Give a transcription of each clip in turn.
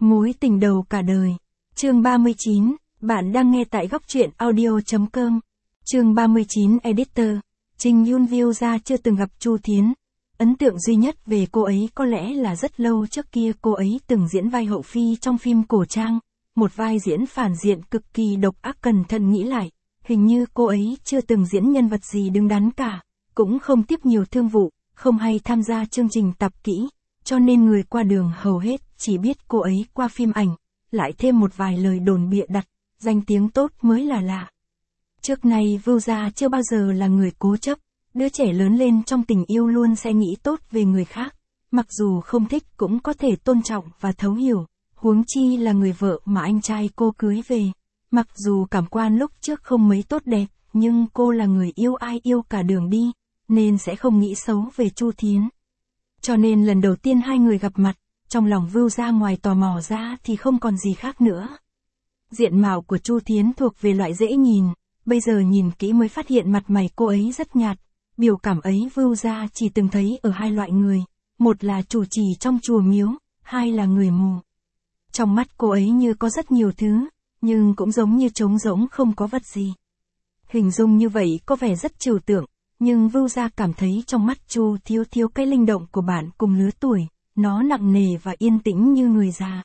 Mối tình đầu cả đời. Chương 39, bạn đang nghe tại góc truyện audio.com. Chương 39 Editor. Trình Yun View ra chưa từng gặp Chu Thiến. Ấn tượng duy nhất về cô ấy có lẽ là rất lâu trước kia cô ấy từng diễn vai hậu phi trong phim cổ trang, một vai diễn phản diện cực kỳ độc ác. Cẩn thận nghĩ lại, hình như cô ấy chưa từng diễn nhân vật gì đứng đắn cả, cũng không tiếp nhiều thương vụ, không hay tham gia chương trình tập kỹ, cho nên người qua đường hầu hết chỉ biết cô ấy qua phim ảnh, lại thêm một vài lời đồn bịa đặt, danh tiếng tốt mới là lạ. Trước nay Vưu Gia chưa bao giờ là người cố chấp, đứa trẻ lớn lên trong tình yêu luôn sẽ nghĩ tốt về người khác, mặc dù không thích cũng có thể tôn trọng và thấu hiểu, huống chi là người vợ mà anh trai cô cưới về. Mặc dù cảm quan lúc trước không mấy tốt đẹp, nhưng cô là người yêu ai yêu cả đường đi, nên sẽ không nghĩ xấu về Chu Thiến. Cho nên lần đầu tiên hai người gặp mặt, trong lòng Vưu Gia ngoài tò mò ra thì không còn gì khác nữa. Diện mạo của Chu Thiến thuộc về loại dễ nhìn, bây giờ nhìn kỹ mới phát hiện mặt mày cô ấy rất nhạt. Biểu cảm ấy Vưu Gia chỉ từng thấy ở hai loại người, một là chủ trì trong chùa miếu, hai là người mù. Trong mắt cô ấy như có rất nhiều thứ, nhưng cũng giống như trống rỗng không có vật gì. Hình dung như vậy có vẻ rất trừu tượng, nhưng Vưu Gia cảm thấy trong mắt Chu thiếu cái linh động của bạn cùng lứa tuổi, nó nặng nề và yên tĩnh như người già.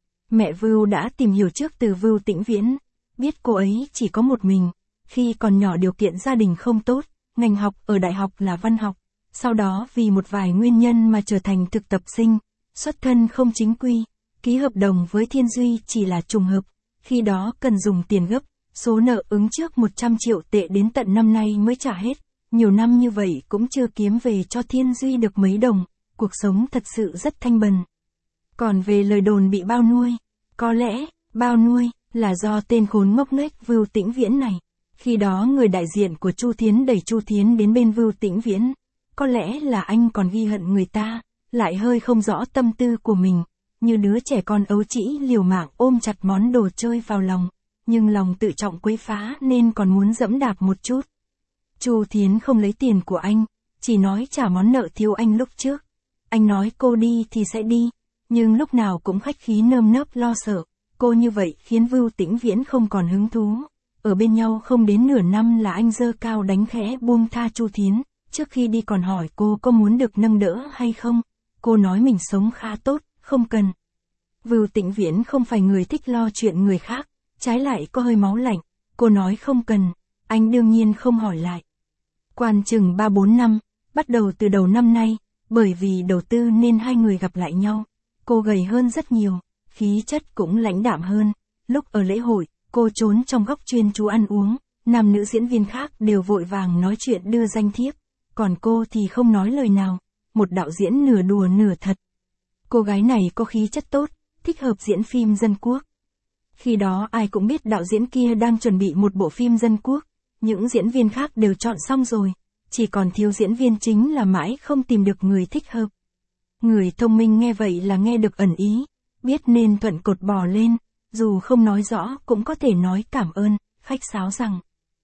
Mẹ Vưu đã tìm hiểu trước từ Vưu Tĩnh Viễn, biết cô ấy chỉ có một mình, khi còn nhỏ điều kiện gia đình không tốt, ngành học ở đại học là văn học, sau đó vì một vài nguyên nhân mà trở thành thực tập sinh, xuất thân không chính quy, ký hợp đồng với Thiên Duy chỉ là trùng hợp, khi đó cần dùng tiền gấp, số nợ ứng trước 100 triệu tệ đến tận năm nay mới trả hết, nhiều năm như vậy cũng chưa kiếm về cho Thiên Duy được mấy đồng, cuộc sống thật sự rất thanh bần. Còn về lời đồn bị bao nuôi, có lẽ, bao nuôi, là do tên khốn ngốc nghếch Vưu Tĩnh Viễn này. Khi đó người đại diện của Chu Thiến đẩy Chu Thiến đến bên Vưu Tĩnh Viễn, có lẽ là anh còn ghi hận người ta, lại hơi không rõ tâm tư của mình, như đứa trẻ con ấu trĩ liều mạng ôm chặt món đồ chơi vào lòng, nhưng lòng tự trọng quấy phá nên còn muốn dẫm đạp một chút. Chu Thiến không lấy tiền của anh, chỉ nói trả món nợ thiếu anh lúc trước. Anh nói cô đi thì sẽ đi, nhưng lúc nào cũng khách khí nơm nớp lo sợ, cô như vậy khiến Vưu Tĩnh Viễn không còn hứng thú. Ở bên nhau không đến nửa năm là anh giơ cao đánh khẽ buông tha Chu Thiến, trước khi đi còn hỏi cô có muốn được nâng đỡ hay không, cô nói mình sống khá tốt, không cần. Vưu Tĩnh Viễn không phải người thích lo chuyện người khác, trái lại có hơi máu lạnh, cô nói không cần, anh đương nhiên không hỏi lại. Quan chừng 3-4 năm, bắt đầu từ đầu năm nay, bởi vì đầu tư nên hai người gặp lại nhau, cô gầy hơn rất nhiều, khí chất cũng lãnh đạm hơn, lúc ở lễ hội, cô trốn trong góc chuyên chú ăn uống, nam nữ diễn viên khác đều vội vàng nói chuyện đưa danh thiếp, còn cô thì không nói lời nào, một đạo diễn nửa đùa nửa thật. Cô gái này có khí chất tốt, thích hợp diễn phim dân quốc. Khi đó ai cũng biết đạo diễn kia đang chuẩn bị một bộ phim dân quốc, những diễn viên khác đều chọn xong rồi, chỉ còn thiếu diễn viên chính là mãi không tìm được người thích hợp. Người thông minh nghe vậy là nghe được ẩn ý, biết nên thuận cột bò lên, dù không nói rõ cũng có thể nói cảm ơn, khách sáo rằng.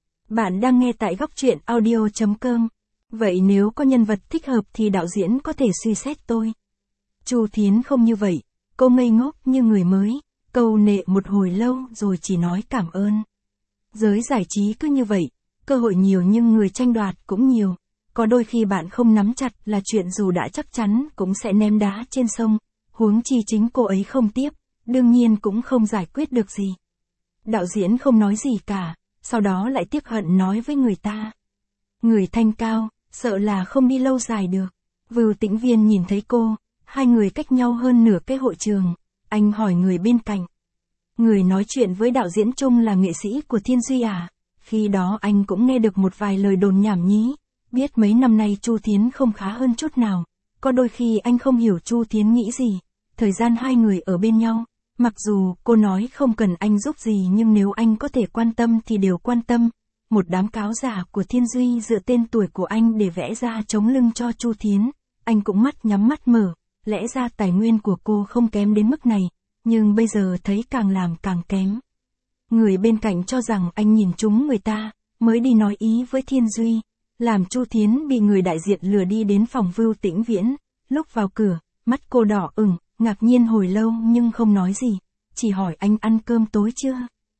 Bạn đang nghe tại góc truyện audio.com. Vậy nếu có nhân vật thích hợp thì đạo diễn có thể suy xét tôi. Chu Thiến không như vậy, cô ngây ngốc như người mới, câu nệ một hồi lâu rồi chỉ nói cảm ơn. Giới giải trí cứ như vậy, cơ hội nhiều nhưng người tranh đoạt cũng nhiều, có đôi khi bạn không nắm chặt là chuyện dù đã chắc chắn cũng sẽ ném đá trên sông, huống chi chính cô ấy không tiếp, đương nhiên cũng không giải quyết được gì. Đạo diễn không nói gì cả, sau đó lại tiếc hận nói với người ta. Người thanh cao, sợ là không đi lâu dài được. Vưu Tĩnh Viễn nhìn thấy cô, hai người cách nhau hơn nửa cái hội trường, anh hỏi người bên cạnh. Người nói chuyện với đạo diễn Trung là nghệ sĩ của Thiên Duy à? Khi đó anh cũng nghe được một vài lời đồn nhảm nhí, biết mấy năm nay Chu Thiến không khá hơn chút nào, có đôi khi anh không hiểu Chu Thiến nghĩ gì, thời gian hai người ở bên nhau, mặc dù cô nói không cần anh giúp gì nhưng nếu anh có thể quan tâm thì đều quan tâm, một đám cáo giả của Thiên Duy dựa tên tuổi của anh để vẽ ra chống lưng cho Chu Thiến, anh cũng mắt nhắm mắt mở, lẽ ra tài nguyên của cô không kém đến mức này, nhưng bây giờ thấy càng làm càng kém. Người bên cạnh cho rằng anh nhìn trúng người ta, mới đi nói ý với Thiên Duy, làm Chu Thiến bị người đại diện lừa đi đến phòng Vưu Tĩnh Viễn, lúc vào cửa, mắt cô đỏ ửng, ngạc nhiên hồi lâu nhưng không nói gì, chỉ hỏi anh ăn cơm tối chưa.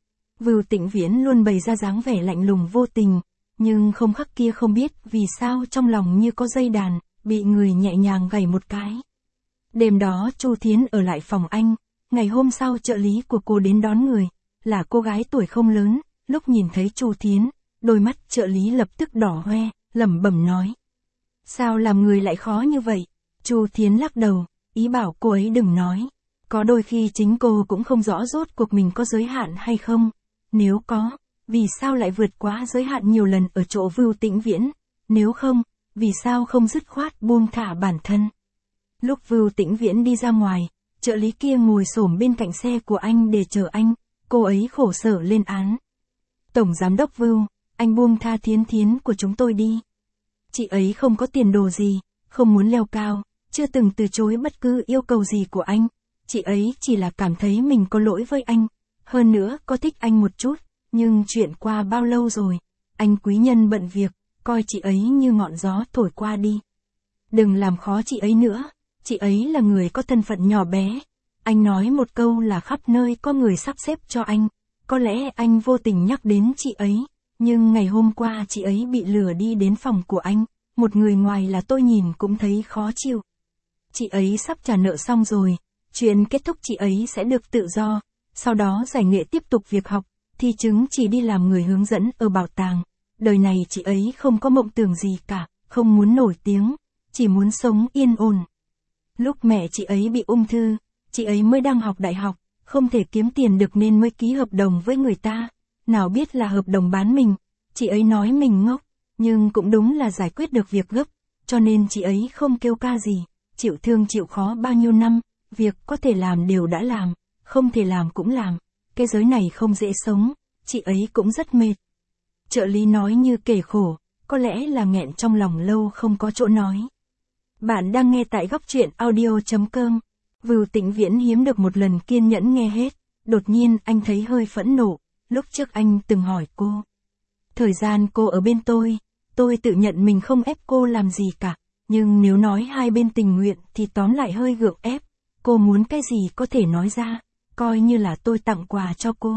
Vưu Tĩnh Viễn luôn bày ra dáng vẻ lạnh lùng vô tình, nhưng không khắc kia không biết vì sao trong lòng như có dây đàn, bị người nhẹ nhàng gảy một cái. Đêm đó Chu Thiến ở lại phòng anh, ngày hôm sau trợ lý của cô đến đón người, là cô gái tuổi không lớn, lúc nhìn thấy Chu Thiến, đôi mắt trợ lý lập tức đỏ hoe, lẩm bẩm nói. Sao làm người lại khó như vậy? Chu Thiến lắc đầu, ý bảo cô ấy đừng nói. Có đôi khi chính cô cũng không rõ rốt cuộc mình có giới hạn hay không. Nếu có, vì sao lại vượt quá giới hạn nhiều lần ở chỗ Vưu Tĩnh Viễn? Nếu không, vì sao không dứt khoát buông thả bản thân? Lúc Vưu Tĩnh Viễn đi ra ngoài, trợ lý kia ngồi xổm bên cạnh xe của anh để chờ anh, cô ấy khổ sở lên án. Tổng giám đốc Vưu, anh buông tha Thiến Thiến của chúng tôi đi. Chị ấy không có tiền đồ gì, không muốn leo cao, chưa từng từ chối bất cứ yêu cầu gì của anh. Chị ấy chỉ là cảm thấy mình có lỗi với anh, hơn nữa có thích anh một chút, nhưng chuyện qua bao lâu rồi, anh quý nhân bận việc, coi chị ấy như ngọn gió thổi qua đi. Đừng làm khó chị ấy nữa, chị ấy là người có thân phận nhỏ bé. Anh nói một câu là khắp nơi có người sắp xếp cho anh, có lẽ anh vô tình nhắc đến chị ấy, nhưng ngày hôm qua chị ấy bị lừa đi đến phòng của anh, một người ngoài là tôi nhìn cũng thấy khó chịu. Chị ấy sắp trả nợ xong rồi, chuyện kết thúc chị ấy sẽ được tự do, sau đó giải nghệ tiếp tục việc học, thi chứng chỉ đi làm người hướng dẫn ở bảo tàng. Đời này chị ấy không có mộng tưởng gì cả, không muốn nổi tiếng, chỉ muốn sống yên ổn. Lúc mẹ chị ấy bị ung thư, chị ấy mới đang học đại học, không thể kiếm tiền được nên mới ký hợp đồng với người ta, nào biết là hợp đồng bán mình. Chị ấy nói mình ngốc, nhưng cũng đúng là giải quyết được việc gấp, cho nên chị ấy không kêu ca gì, chịu thương chịu khó bao nhiêu năm, việc có thể làm đều đã làm, không thể làm cũng làm, cái giới này không dễ sống, chị ấy cũng rất mệt. Trợ lý nói như kể khổ, có lẽ là nghẹn trong lòng lâu không có chỗ nói. Bạn đang nghe tại góc truyện audio.com. Vưu Tĩnh Viễn hiếm được một lần kiên nhẫn nghe hết, đột nhiên anh thấy hơi phẫn nộ, lúc trước anh từng hỏi cô. Thời gian cô ở bên tôi tự nhận mình không ép cô làm gì cả, nhưng nếu nói hai bên tình nguyện thì tóm lại hơi gượng ép, cô muốn cái gì có thể nói ra, coi như là tôi tặng quà cho cô.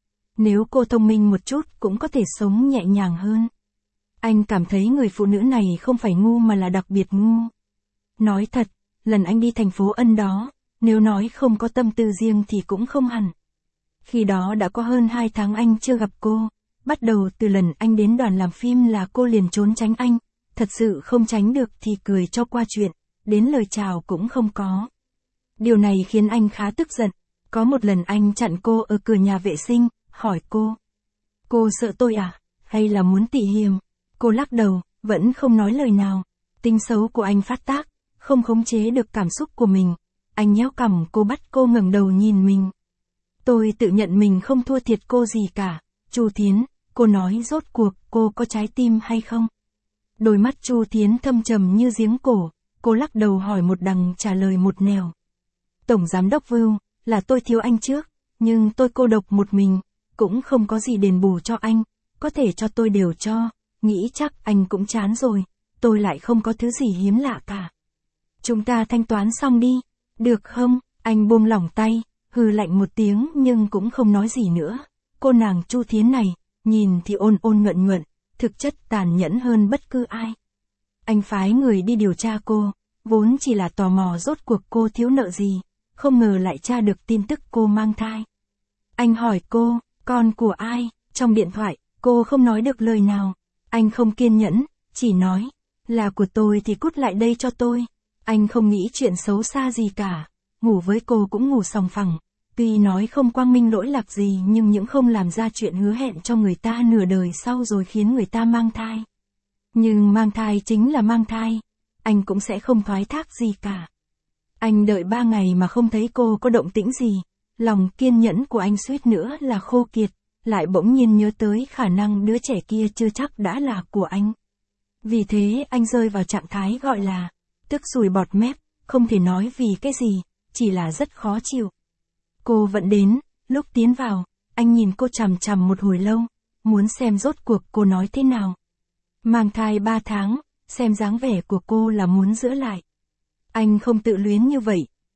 Nếu cô thông minh một chút cũng có thể sống nhẹ nhàng hơn. Anh cảm thấy người phụ nữ này không phải ngu mà là đặc biệt ngu. Nói thật, lần anh đi thành phố Ân đó, nếu nói không có tâm tư riêng thì cũng không hẳn. Khi đó đã có hơn 2 tháng anh chưa gặp cô, bắt đầu từ lần anh đến đoàn làm phim là cô liền trốn tránh anh, thật sự không tránh được thì cười cho qua chuyện, đến lời chào cũng không có. Điều này khiến anh khá tức giận, có một lần anh chặn cô ở cửa nhà vệ sinh, hỏi cô. Cô sợ tôi à, hay là muốn tị hiềm? Cô lắc đầu, vẫn không nói lời nào. Tính xấu của anh phát tác, không khống chế được cảm xúc của mình. Anh nhéo cằm cô bắt cô ngẩng đầu nhìn mình. Tôi tự nhận mình không thua thiệt cô gì cả. Chu Thiến, cô nói rốt cuộc cô có trái tim hay không? Đôi mắt Chu Thiến thâm trầm như giếng cổ, cô lắc đầu hỏi một đằng trả lời một nẻo. Tổng giám đốc Vưu, là tôi thiếu anh trước, nhưng tôi cô độc một mình, cũng không có gì đền bù cho anh, có thể cho tôi đều cho, nghĩ chắc anh cũng chán rồi, tôi lại không có thứ gì hiếm lạ cả. Chúng ta thanh toán xong đi, được không? Anh buông lỏng tay, hừ lạnh một tiếng nhưng cũng không nói gì nữa. Cô nàng Chu Thiến này, nhìn thì ôn ôn nhuận nhuận, thực chất tàn nhẫn hơn bất cứ ai. Anh phái người đi điều tra cô, vốn chỉ là tò mò rốt cuộc cô thiếu nợ gì, không ngờ lại tra được tin tức cô mang thai. Anh hỏi cô, con của ai? Trong điện thoại, cô không nói được lời nào. Anh không kiên nhẫn, chỉ nói, là của tôi thì cút lại đây cho tôi. Anh không nghĩ chuyện xấu xa gì cả, ngủ với cô cũng ngủ sòng phẳng. Tuy nói không quang minh lỗi lạc gì nhưng những không làm ra chuyện hứa hẹn cho người ta nửa đời sau rồi khiến người ta mang thai. Nhưng mang thai chính là mang thai, anh cũng sẽ không thoái thác gì cả. Anh đợi 3 ngày mà không thấy cô có động tĩnh gì, lòng kiên nhẫn của anh suýt nữa là khô kiệt, lại bỗng nhiên nhớ tới khả năng đứa trẻ kia chưa chắc đã là của anh. Vì thế anh rơi vào trạng thái gọi là, tức sùi bọt mép, không thể nói vì cái gì, chỉ là rất khó chịu. Cô vẫn đến, lúc tiến vào, anh nhìn cô chằm chằm một hồi lâu, muốn xem rốt cuộc cô nói thế nào. Mang thai 3 tháng, xem dáng vẻ của cô là muốn giữ lại. Anh không tự luyến như vậy,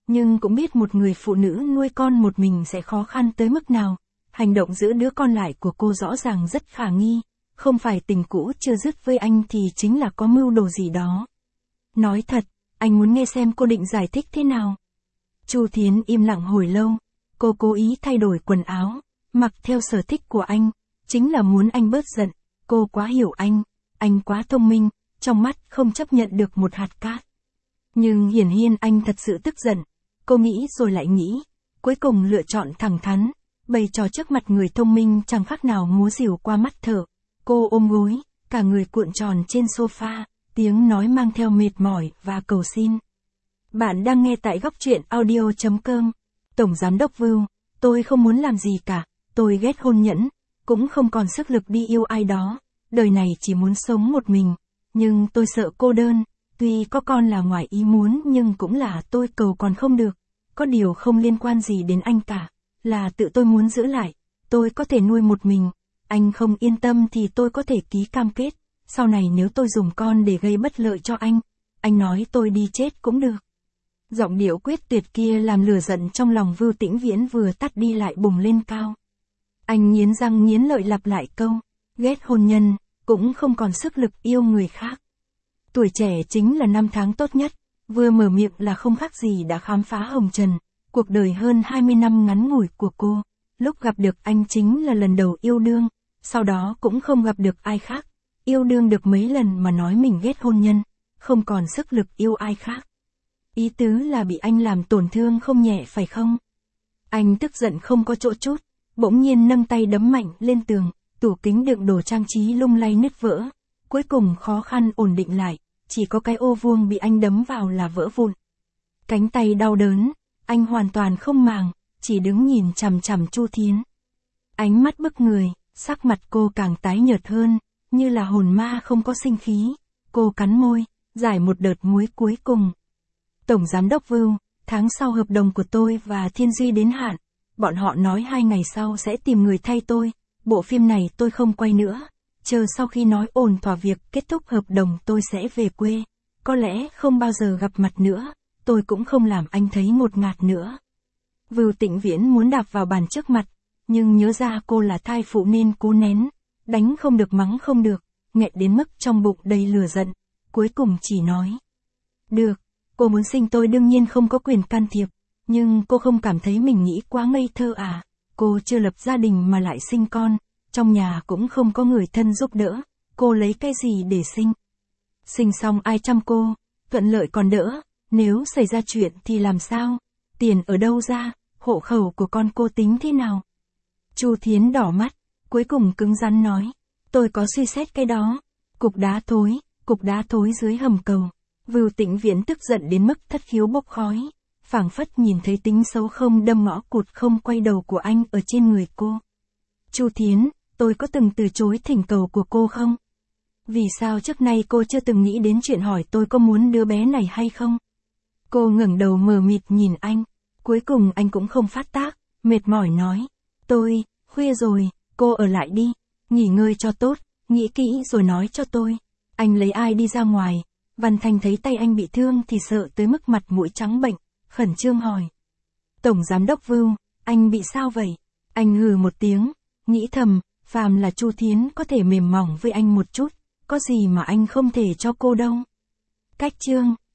nhưng cũng biết một người phụ nữ nuôi con một mình sẽ khó khăn tới mức nào. Hành động giữ đứa con lại của cô rõ ràng rất khả nghi, không phải tình cũ chưa dứt với anh thì chính là có mưu đồ gì đó. Nói thật, anh muốn nghe xem cô định giải thích thế nào. Chu Thiến im lặng hồi lâu, cô cố ý thay đổi quần áo, mặc theo sở thích của anh, chính là muốn anh bớt giận, cô quá hiểu anh quá thông minh, trong mắt không chấp nhận được một hạt cát. Nhưng hiển nhiên anh thật sự tức giận, cô nghĩ rồi lại nghĩ, cuối cùng lựa chọn thẳng thắn, bày trò trước mặt người thông minh chẳng khác nào múa rìu qua mắt thợ. Cô ôm gối, cả người cuộn tròn trên sofa, tiếng nói mang theo mệt mỏi và cầu xin. Bạn đang nghe tại góc truyện audio.com. Tổng Giám đốc Vưu, tôi không muốn làm gì cả, tôi ghét hôn nhẫn, cũng không còn sức lực đi yêu ai đó, đời này chỉ muốn sống một mình, nhưng tôi sợ cô đơn, tuy có con là ngoài ý muốn nhưng cũng là tôi cầu còn không được, có điều không liên quan gì đến anh cả, là tự tôi muốn giữ lại, tôi có thể nuôi một mình, anh không yên tâm thì tôi có thể ký cam kết, sau này nếu tôi dùng con để gây bất lợi cho anh nói tôi đi chết cũng được. Giọng điệu quyết tuyệt kia làm lửa giận trong lòng Vưu Tĩnh Viễn vừa tắt đi lại bùng lên cao. Anh nghiến răng nghiến lợi lặp lại câu, ghét hôn nhân, cũng không còn sức lực yêu người khác. Tuổi trẻ chính là năm tháng tốt nhất, vừa mở miệng là không khác gì đã khám phá hồng trần, cuộc đời hơn 20 năm ngắn ngủi của cô. Lúc gặp được anh chính là lần đầu yêu đương, sau đó cũng không gặp được ai khác, yêu đương được mấy lần mà nói mình ghét hôn nhân, không còn sức lực yêu ai khác. Ý tứ là bị anh làm tổn thương không nhẹ phải không? Anh tức giận không có chỗ chút, bỗng nhiên nâng tay đấm mạnh lên tường, tủ kính đựng đồ trang trí lung lay nứt vỡ, cuối cùng khó khăn ổn định lại, chỉ có cái ô vuông bị anh đấm vào là vỡ vụn. Cánh tay đau đớn, anh hoàn toàn không màng, chỉ đứng nhìn chằm chằm Chu Thiến. Ánh mắt bức người, sắc mặt cô càng tái nhợt hơn, như là hồn ma không có sinh khí, cô cắn môi, giải một đợt muối cuối cùng. Tổng Giám đốc Vưu, tháng sau hợp đồng của tôi và Thiên Duy đến hạn, bọn họ nói 2 ngày sau sẽ tìm người thay tôi, bộ phim này tôi không quay nữa, chờ sau khi nói ổn thỏa việc kết thúc hợp đồng tôi sẽ về quê, có lẽ không bao giờ gặp mặt nữa, tôi cũng không làm anh thấy ngột ngạt nữa. Vưu Tĩnh Viễn muốn đạp vào bàn trước mặt, nhưng nhớ ra cô là thai phụ nên cố nén, đánh không được mắng không được, nghẹn đến mức trong bụng đầy lửa giận, cuối cùng chỉ nói. Được, cô muốn sinh tôi đương nhiên không có quyền can thiệp, nhưng cô không cảm thấy mình nghĩ quá ngây thơ à, cô chưa lập gia đình mà lại sinh con, trong nhà cũng không có người thân giúp đỡ, cô lấy cái gì để sinh? Sinh xong ai chăm cô, thuận lợi còn đỡ, nếu xảy ra chuyện thì làm sao? Tiền ở đâu ra, hộ khẩu của con cô tính thế nào? Chu Thiến đỏ mắt, cuối cùng cứng rắn nói, tôi có suy xét cái đó. Cục đá thối dưới hầm cầu. Vưu Tĩnh Viễn tức giận đến mức thất khiếu bốc khói, phảng phất nhìn thấy tính xấu không đâm ngõ cụt không quay đầu của anh ở trên người cô. Chu Thiến, tôi có từng từ chối thỉnh cầu của cô không? Vì sao trước nay cô chưa từng nghĩ đến chuyện hỏi tôi có muốn đứa bé này hay không? Cô ngẩng đầu mờ mịt nhìn anh, cuối cùng anh cũng không phát tác, mệt mỏi nói, khuya rồi, cô ở lại đi, nghỉ ngơi cho tốt, nghĩ kỹ rồi nói cho tôi. Anh lấy ai đi ra ngoài? Văn Thanh thấy tay anh bị thương thì sợ tới mức mặt mũi trắng bệnh, khẩn trương hỏi. Tổng Giám đốc Vưu, anh bị sao vậy? Anh hừ một tiếng, nghĩ thầm, phàm là Chu Thiến có thể mềm mỏng với anh một chút, có gì mà anh không thể cho cô đâu. Cách chương